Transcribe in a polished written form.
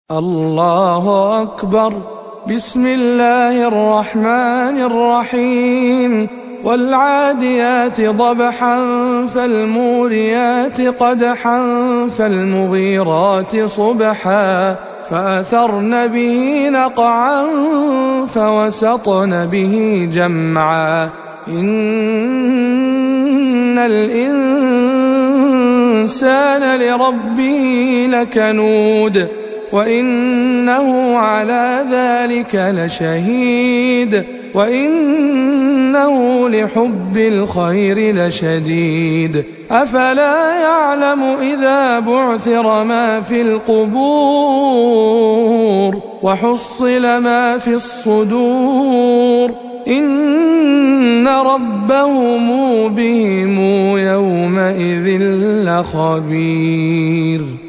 الله أكبر. بسم الله الرحمن الرحيم. والعاديات ضبحا فالموريات قدحا فالمغيرات صبحا فأثرن به نقعا فوسطن به جمعا إن الإنسان لربه لكنود وإنه على ذلك لشهيد وإنه لحب الخير لشديد أفلا يعلم إذا بعثر ما في القبور وحصل ما في الصدور إن ربهم بهم يومئذ لخبير.